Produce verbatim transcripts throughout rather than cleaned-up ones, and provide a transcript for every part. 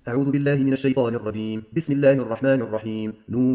أعوذ بالله من الشيطان الرجيم. بسم الله الرحمن الرحيم.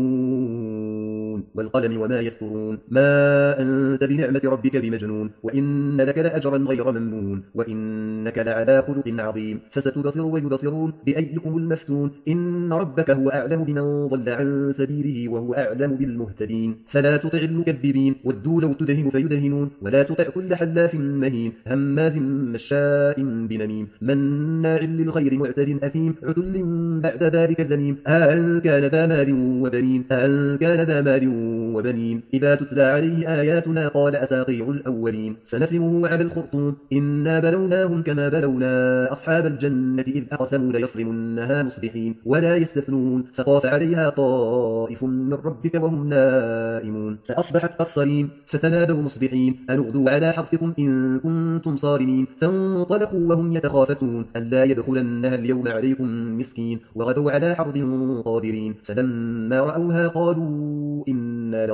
نون والقلم وما يسطرون. ما أنت بنعمة ربك بمجنون، وإن لك لأجرا غير ممنون، وإنك لعلى خلق عظيم. فستبصر ويبصرون بأيكم المفتون. إن ربك هو أعلم بمن ضل عن سبيله وهو أعلم بالمهتدين. فلا تطع المكذبين، ودوا لو تدهن فيدهنون. ولا تطع كل حلاف مهين هماز مشاء بنميم مناع للخير معتد أثيم عتل بعد ذلك زنيم. أن كان ذا مال وبنين أن كان ذا مال وبنين إذا تتلى عليه آياتنا قال أساطير الأولين. سنسمه على الخرطوم إنا بلوناهم كما بلونا أصحاب الجنة إذ أقسموا ليصرمنها مصبحين ولا يستثنون. فطاف عليها طائف من ربك وهم نائمون فأصبحت كالصريم. فتنادوا مصبحين أن اغدوا على حرثكم إن كنتم صارمين. فانطلقوا وهم يتخافتون ألا يدخلنها اليوم عليكم مسكين وغدوا على حرد قادرين. فلما رأوها قالوا إنا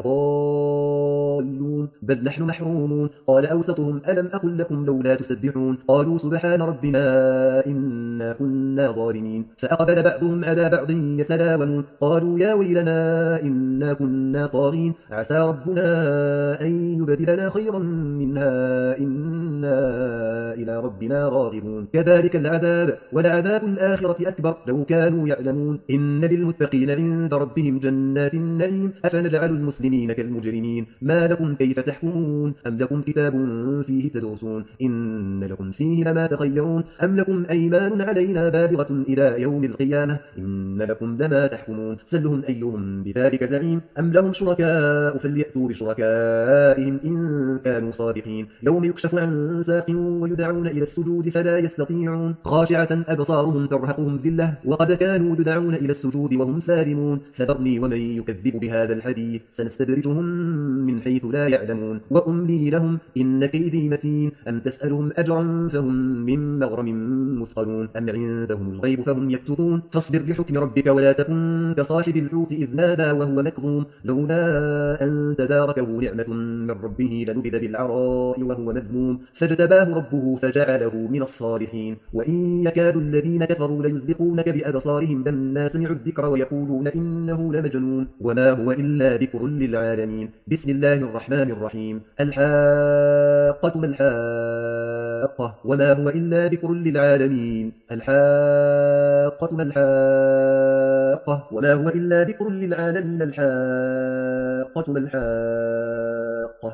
لضالون بل نحن محرومون. قال أوسطهم ألم أقل لكم لولا تسبحون قالوا سبحان ربنا إنا كنا ظالمين. فأقبل بعضهم على بعض يتلاومون قالوا يا ويلنا إنا كنا طاغين عسى ربنا أن يبدلنا خيرا منها إنا إلى ربنا راغبون. كذلك العذاب ولعذاب الآخرة أكبر لو كانوا يعلمون. إن للمتقين عند ربهم جنات النعيم. أفنجعل المسلمين كالمجرمين ما لكم كيف تحكمون أم لكم كتاب فيه تدرسون إن لكم فيه لما تخيرون أم لكم أيمان علينا بالغة إلى يوم القيامة إن لكم لما تحكمون. سلهم أيهم بذلك زعيم أم لهم شركاء فليأتوا بشركائهم إن كانوا صادقين. يوم يكشف عن ساق ويدعون إلى السجود فلا يستطيعون خاشعة أبصارهم ترهقهم ذلة وقد كانوا يدعون إلى السجود وهم سالمون. فذرني ومن يكذب بهذا الحديث سنستدرجهم من حيث لا يعلمون وأملي لهم إن كيدي متين. أم تسألهم أجرا فهم من مغرم مثقلون أم عندهم الغيب فهم يكتبون. فاصبر لحكم ربك ولا تكن كصاحب الحوت إذ نادى وهو مكظوم لولا أن تداركه نعمة من ربه لنبذ بالعراء وهو مذموم. فاجتباه ربه فجعله من الصالحين. وإن يكاد الذين كفروا ليزلقونك بأبصارهم لما سمعوا الذكر ويقولون إنه لمجنون وما هو إلا ذكر للعالمين. بسم الله الرحمن الرحيم. الحاقة ما الحاقة وما هو إلا ذكر للعالمين. الحاقة ما الحاقة وما هو إلا ذكر للعالمين. الحاقة ما الحاقة